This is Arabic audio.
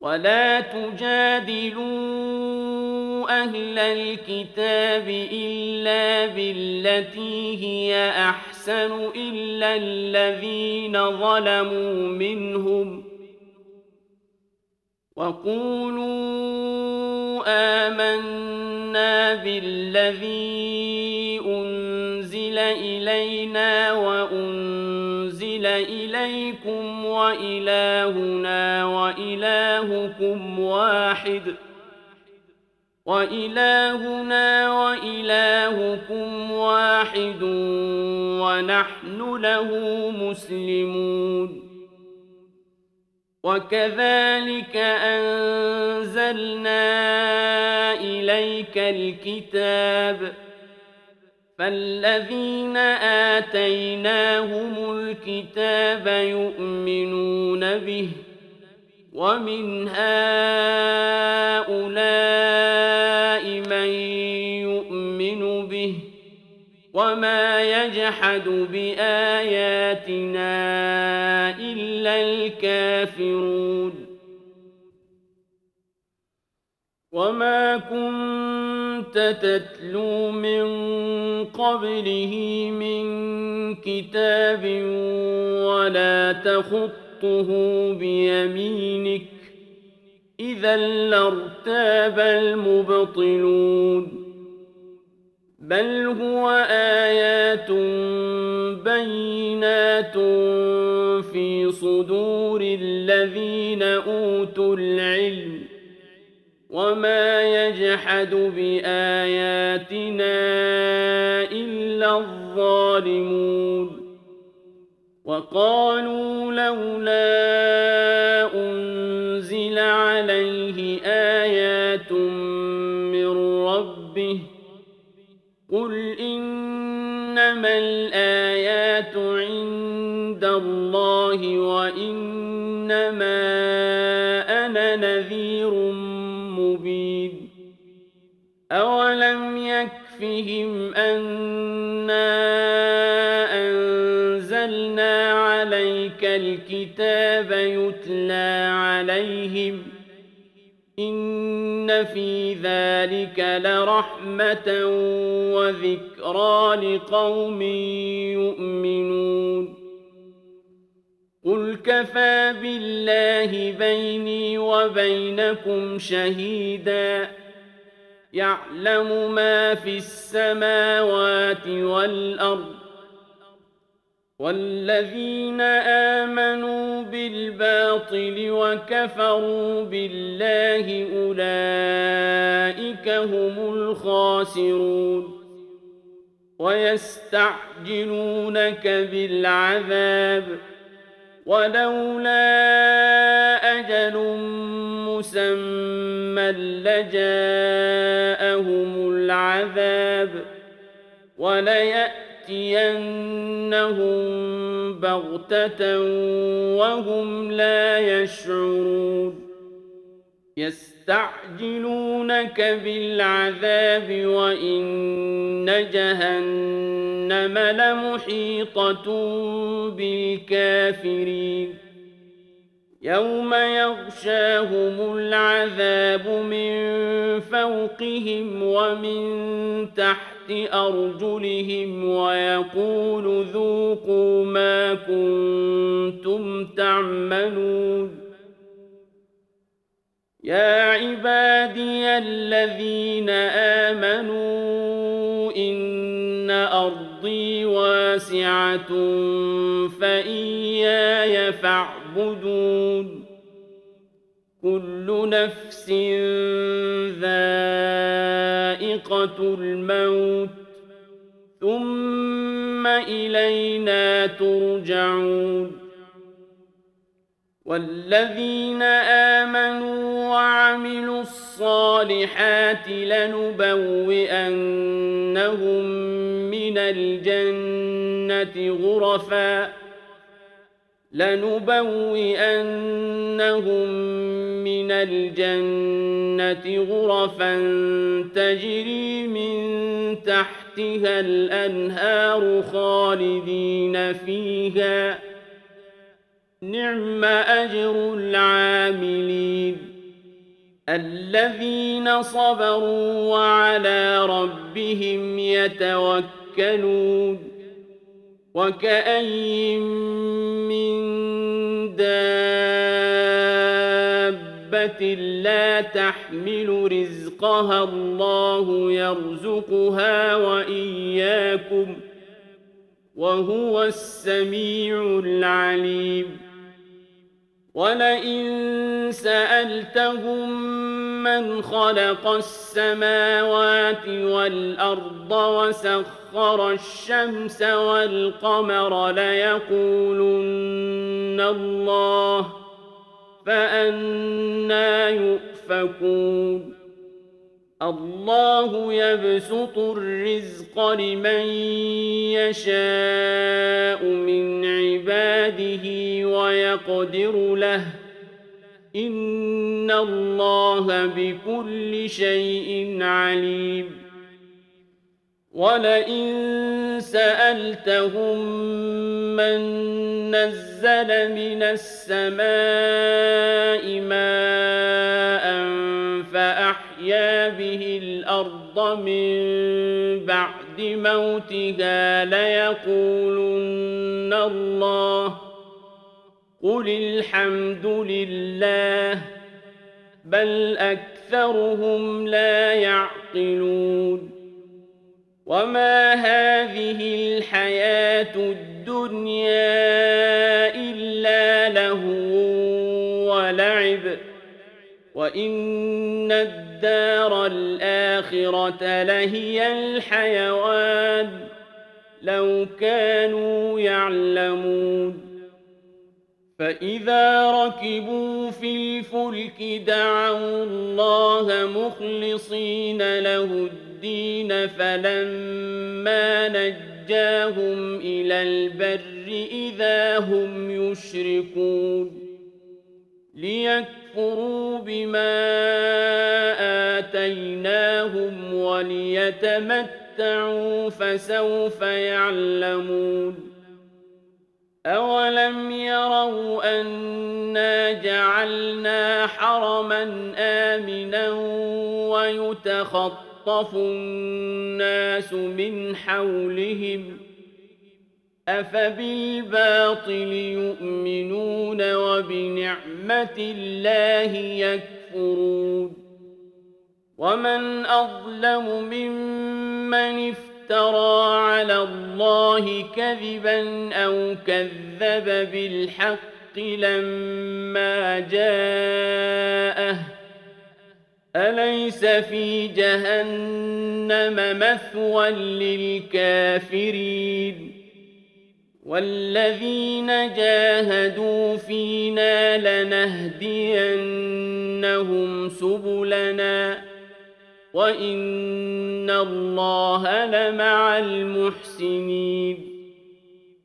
ولا تجادلوا أهل الكتاب إلا بالتي هي أحسن إلا الذين ظلموا منهم وقولوا آمنا بالذي أنزل إلينا وأنزل إليكم وإلهنا وإلهكم واحد ونحن له مسلمون وكذلك أنزلنا إليك الكتاب فالذين آتيناهم الكتاب يؤمنون به ومن هؤلاء من يؤمن به وما يجحد بآياتنا إلا الكافرون وما كنت تتلو من قبله من كتاب ولا تخطه بيمينك إذا لارتاب المبطلون بل هو آيات بينات في صدور الذين أوتوا العلم وما يجحد بآياتنا إلا الظالمون وقالوا لولا أنزل عليه آيات من ربه قل إنما الآيات عند الله وإنما أنا نذير مبين أولم يكفهم أنا أنزلنا عليك الكتاب يتلى عليهم إن في ذلك لرحمة وذكرى لقوم يؤمنون قل كفى بالله بيني وبينكم شهيدا يعلم ما في السماوات والأرض والذين آمنوا بالباطل وكفروا بالله أولئك هم الخاسرون ويستعجلونك بالعذاب ولولا أجل مسمى لجاءهم العذاب وليأتينهم بغتة وهم لا يشعرون يستعجلونك بالعذاب وإن جهنم لمحيطة بالكافرين يوم يغشاهم العذاب من فوقهم ومن تحت أرجلهم ويقول ذوقوا ما كنتم تعملون يا عبادي الذين آمنوا إن أرضي واسعة فإياي فاعبدون كل نفس ذائقة الموت ثم إلينا ترجعون والذين آمنوا وعملوا الصالحات لنبوئنهم من الجنة غرفا تجري من تحتها الأنهار خالدين فيها نعم أجر العاملين الذين صبروا وعلى ربهم يتوكلون وكأين من دابة لا تحمل رزقها الله يرزقها وإياكم وهو السميع العليم ولئن سألتهم من خلق السماوات والأرض وسخر الشمس والقمر ليقولن الله فأنى يؤفكون الله يبسط الرزق لمن يشاء من عباده ويقدر له إن الله بكل شيء عليم ولئن سألتهم من نزل من السماء ماء فأحيا به الأرض من بعد موتها ليقولن الله قل الحمد لله بل أكثرهم لا يعقلون وما هذه الحياة الدنيا إلا لهو ولعب وإن الدار الآخرة لهي الحيوان لو كانوا يعلمون فإذا ركبوا في الفلك دعوا الله مخلصين له الدين فلما نجاهم إلى البر إذا هم يشركون ليكفروا بما آتيناهم وليتمتعوا فسوف يعلمون أولم يروا أنا جعلنا حرما آمنا ويتخطف الناس من حولهم أفبالباطل يؤمنون وبنعمة الله يكفرون ومن أظلم ممن افترى على الله كذبا أو كذب بالحق لما جاءه أليس في جهنم مثوى للكافرين والذين جاهدوا فينا لنهدينهم سبلنا وإن الله لمع المحسنين